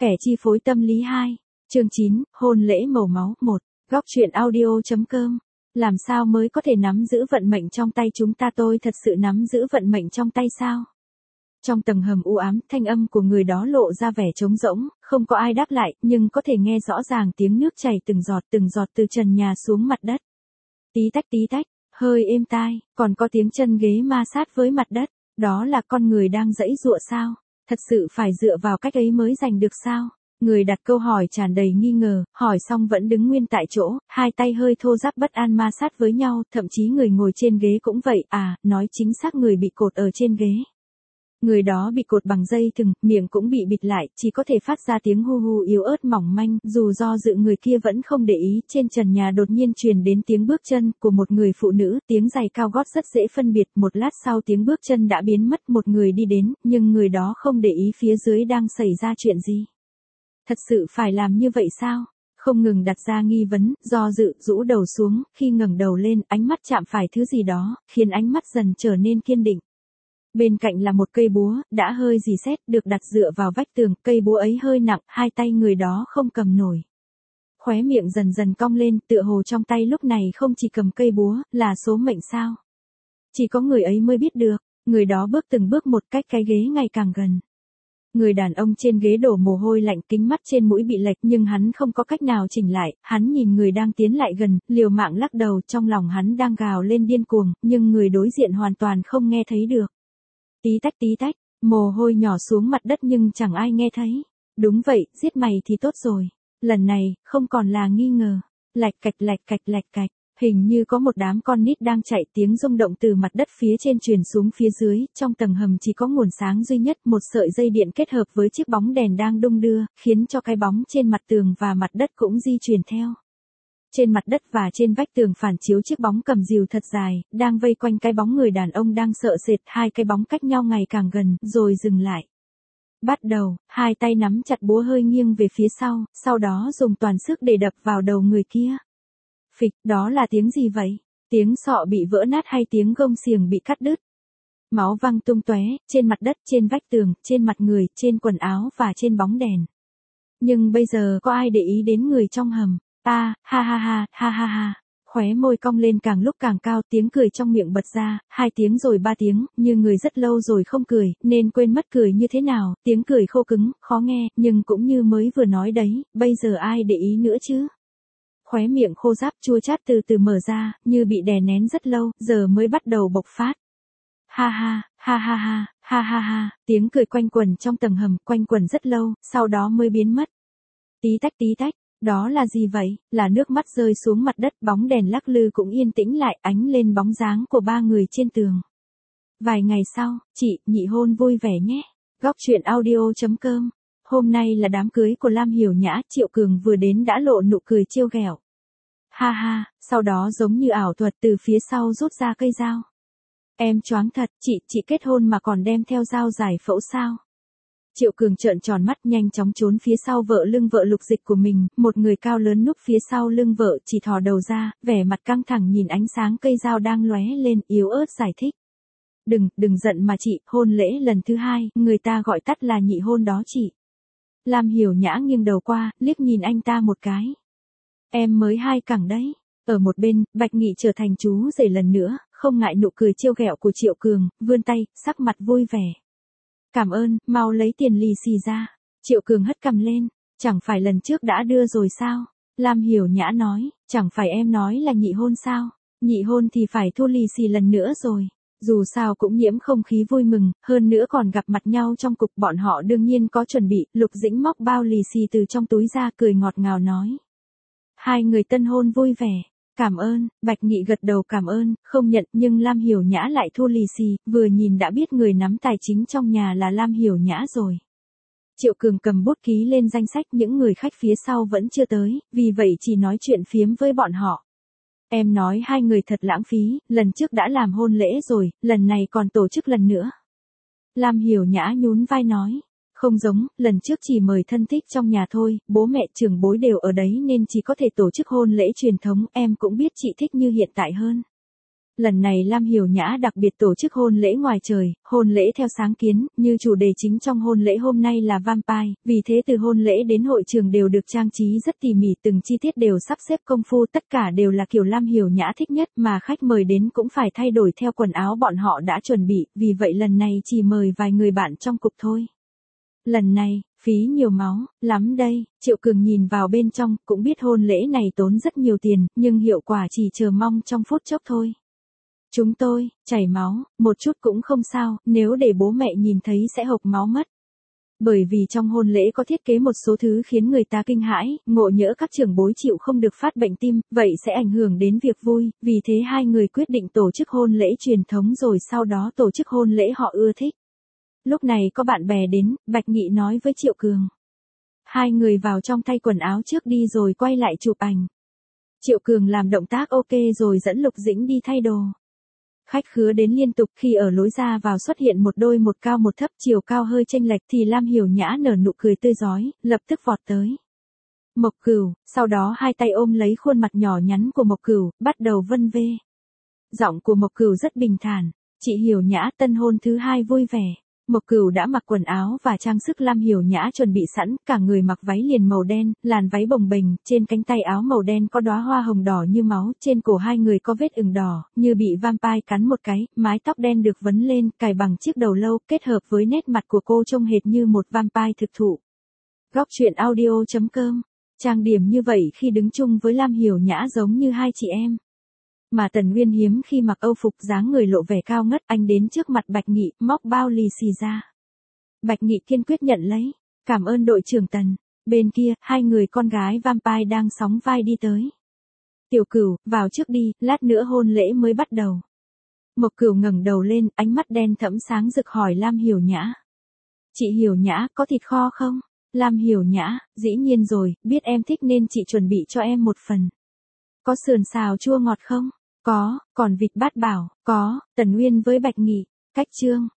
Kẻ chi phối tâm lý 2, chương 9, hôn lễ màu máu 1, góc truyện audio.com. Làm sao mới có thể nắm giữ vận mệnh trong tay chúng ta? Tôi thật sự nắm giữ vận mệnh trong tay sao? Trong tầng hầm u ám, thanh âm của người đó lộ ra vẻ trống rỗng, không có ai đáp lại, nhưng có thể nghe rõ ràng tiếng nước chảy từng giọt từ trần nhà xuống mặt đất. Tí tách, hơi êm tai, còn có tiếng chân ghế ma sát với mặt đất. Đó là con người đang giãy giụa sao? Thật sự phải dựa vào cách ấy mới giành được sao? Người đặt câu hỏi tràn đầy nghi ngờ, hỏi xong vẫn đứng nguyên tại chỗ, hai tay hơi thô ráp bất an ma sát với nhau, thậm chí người ngồi trên ghế cũng vậy, nói chính xác người bị cột ở trên ghế. Người đó bị cột bằng dây thừng, miệng cũng bị bịt lại, chỉ có thể phát ra tiếng hu hu yếu ớt mỏng manh, dù do dự người kia vẫn không để ý, trên trần nhà đột nhiên truyền đến tiếng bước chân của một người phụ nữ, tiếng giày cao gót rất dễ phân biệt, một lát sau tiếng bước chân đã biến mất, một người đi đến, nhưng người đó không để ý phía dưới đang xảy ra chuyện gì. Thật sự phải làm như vậy sao? Không ngừng đặt ra nghi vấn, do dự, rũ đầu xuống, khi ngẩng đầu lên, ánh mắt chạm phải thứ gì đó, khiến ánh mắt dần trở nên kiên định. Bên cạnh là một cây búa, đã hơi rỉ sét, được đặt dựa vào vách tường, cây búa ấy hơi nặng, hai tay người đó không cầm nổi. Khóe miệng dần dần cong lên, tựa hồ trong tay lúc này không chỉ cầm cây búa, là số mệnh sao? Chỉ có người ấy mới biết được, người đó bước từng bước một, cách cái ghế ngày càng gần. Người đàn ông trên ghế đổ mồ hôi lạnh, kính mắt trên mũi bị lệch nhưng hắn không có cách nào chỉnh lại, hắn nhìn người đang tiến lại gần, liều mạng lắc đầu, trong lòng hắn đang gào lên điên cuồng, nhưng người đối diện hoàn toàn không nghe thấy được. Tí tách, mồ hôi nhỏ xuống mặt đất nhưng chẳng ai nghe thấy. Đúng vậy, giết mày thì tốt rồi. Lần này, không còn là nghi ngờ. Lạch cạch, hình như có một đám con nít đang chạy, tiếng rung động từ mặt đất phía trên truyền xuống phía dưới, trong tầng hầm chỉ có nguồn sáng duy nhất, một sợi dây điện kết hợp với chiếc bóng đèn đang đung đưa, khiến cho cái bóng trên mặt tường và mặt đất cũng di chuyển theo. Trên mặt đất và trên vách tường phản chiếu chiếc bóng cầm rìu thật dài, đang vây quanh cái bóng người đàn ông đang sợ sệt, hai cái bóng cách nhau ngày càng gần, rồi dừng lại. Bắt đầu, hai tay nắm chặt búa hơi nghiêng về phía sau đó dùng toàn sức để đập vào đầu người kia. Phịch, đó là tiếng gì vậy? Tiếng sọ bị vỡ nát hay tiếng gông xiềng bị cắt đứt? Máu văng tung tóe, trên mặt đất, trên vách tường, trên mặt người, trên quần áo và trên bóng đèn. Nhưng bây giờ có ai để ý đến người trong hầm? Ha. Khóe môi cong lên càng lúc càng cao, tiếng cười trong miệng bật ra, 2 tiếng rồi 3 tiếng, như người rất lâu rồi không cười, nên quên mất cười như thế nào, tiếng cười khô cứng, khó nghe, nhưng cũng như mới vừa nói đấy, bây giờ ai để ý nữa chứ? Khóe miệng khô ráp chua chát từ từ mở ra, như bị đè nén rất lâu, giờ mới bắt đầu bộc phát. Ha, tiếng cười quanh quẩn trong tầng hầm, quanh quẩn rất lâu, sau đó mới biến mất. Tí tách. Đó là gì vậy? Là nước mắt rơi xuống mặt đất, bóng đèn lắc lư cũng yên tĩnh lại, ánh lên bóng dáng của 3 người trên tường. Vài ngày sau, chị, nhị hôn vui vẻ nhé. Góc truyện audio.com. Hôm nay là đám cưới của Lam Hiểu Nhã, Triệu Cường vừa đến đã lộ nụ cười trêu ghẹo. Ha, sau đó giống như ảo thuật từ phía sau rút ra cây dao. Em choáng thật, chị kết hôn mà còn đem theo dao giải phẫu sao? Triệu Cường trợn tròn mắt, nhanh chóng trốn phía sau lưng vợ Lục Dịch của mình, một người cao lớn núp phía sau lưng vợ, chỉ thò đầu ra, vẻ mặt căng thẳng nhìn ánh sáng cây dao đang lóe lên, yếu ớt giải thích. Đừng giận mà chị, hôn lễ lần thứ 2, người ta gọi tắt là nhị hôn đó chị. Lam Hiểu Nhã nghiêng đầu qua, liếc nhìn anh ta một cái. Em mới 2 cẳng đấy. Ở một bên, Bạch Nghị trở thành chú rể lần nữa, không ngại nụ cười trêu ghẹo của Triệu Cường, vươn tay, sắc mặt vui vẻ. Cảm ơn, mau lấy tiền lì xì ra. Triệu Cường hất cằm lên, chẳng phải lần trước đã đưa rồi sao? Lam Hiểu Nhã nói, chẳng phải em nói là nhị hôn sao? Nhị hôn thì phải thu lì xì lần nữa rồi. Dù sao cũng nhiễm không khí vui mừng, hơn nữa còn gặp mặt nhau trong cục, bọn họ đương nhiên có chuẩn bị. Lục Dĩnh móc bao lì xì từ trong túi ra, cười ngọt ngào nói. 2 người tân hôn vui vẻ. Cảm ơn, Bạch Nghị gật đầu cảm ơn, không nhận, nhưng Lam Hiểu Nhã lại thu lì xì, vừa nhìn đã biết người nắm tài chính trong nhà là Lam Hiểu Nhã rồi. Triệu Cường cầm bút ký lên danh sách, những người khách phía sau vẫn chưa tới, vì vậy chỉ nói chuyện phiếm với bọn họ. Em nói 2 người thật lãng phí, lần trước đã làm hôn lễ rồi, lần này còn tổ chức lần nữa. Lam Hiểu Nhã nhún vai nói. Không giống, lần trước chỉ mời thân thích trong nhà thôi, bố mẹ trưởng bối đều ở đấy nên chỉ có thể tổ chức hôn lễ truyền thống, em cũng biết chị thích như hiện tại hơn. Lần này Lam Hiểu Nhã đặc biệt tổ chức hôn lễ ngoài trời, hôn lễ theo sáng kiến, như chủ đề chính trong hôn lễ hôm nay là vampire, vì thế từ hôn lễ đến hội trường đều được trang trí rất tỉ mỉ, từng chi tiết đều sắp xếp công phu, tất cả đều là kiểu Lam Hiểu Nhã thích nhất, mà khách mời đến cũng phải thay đổi theo quần áo bọn họ đã chuẩn bị, vì vậy lần này chỉ mời vài người bạn trong cục thôi. Lần này, phí nhiều máu, lắm đây, Triệu Cường nhìn vào bên trong, cũng biết hôn lễ này tốn rất nhiều tiền, nhưng hiệu quả chỉ chờ mong trong phút chốc thôi. Chúng tôi, chảy máu, một chút cũng không sao, nếu để bố mẹ nhìn thấy sẽ hộc máu mất. Bởi vì trong hôn lễ có thiết kế một số thứ khiến người ta kinh hãi, ngộ nhỡ các trưởng bối chịu không được phát bệnh tim, vậy sẽ ảnh hưởng đến việc vui, vì thế hai người quyết định tổ chức hôn lễ truyền thống rồi sau đó tổ chức hôn lễ họ ưa thích. Lúc này có bạn bè đến, Bạch Nghị nói với Triệu Cường. Hai người vào trong thay quần áo trước đi rồi quay lại chụp ảnh. Triệu Cường làm động tác ok rồi dẫn Lục Dĩnh đi thay đồ. Khách khứa đến liên tục, khi ở lối ra vào xuất hiện một đôi một cao một thấp, chiều cao hơi chênh lệch thì Lam Hiểu Nhã nở nụ cười tươi rói, lập tức vọt tới. Mộc Cửu, sau đó hai tay ôm lấy khuôn mặt nhỏ nhắn của Mộc Cửu, bắt đầu vân vê. Giọng của Mộc Cửu rất bình thản, chị Hiểu Nhã tân hôn thứ hai vui vẻ. Mộc Cửu đã mặc quần áo và trang sức Lam Hiểu Nhã chuẩn bị sẵn, cả người mặc váy liền màu đen, làn váy bồng bềnh, trên cánh tay áo màu đen có đóa hoa hồng đỏ như máu, trên cổ hai người có vết ửng đỏ, như bị vampire cắn một cái, mái tóc đen được vấn lên, cài bằng chiếc đầu lâu, kết hợp với nét mặt của cô trông hệt như một vampire thực thụ. Góc truyện audio.com, trang điểm như vậy khi đứng chung với Lam Hiểu Nhã giống như hai chị em. Mà Tần Nguyên hiếm khi mặc âu phục dáng người lộ vẻ cao ngất, anh đến trước mặt Bạch Nghị, móc bao lì xì ra. Bạch Nghị kiên quyết nhận lấy, cảm ơn đội trưởng Tần. Bên kia, hai người con gái vampire đang sóng vai đi tới. Tiểu Cửu, vào trước đi, lát nữa hôn lễ mới bắt đầu. Mộc Cửu ngẩng đầu lên, ánh mắt đen thẫm sáng rực hỏi Lam Hiểu Nhã. Chị Hiểu Nhã, có thịt kho không? Lam Hiểu Nhã, dĩ nhiên rồi, biết em thích nên chị chuẩn bị cho em một phần. Có sườn xào chua ngọt không? Có, còn vịt bát bảo, có. Tần Nguyên với Bạch Nghị, cách chương.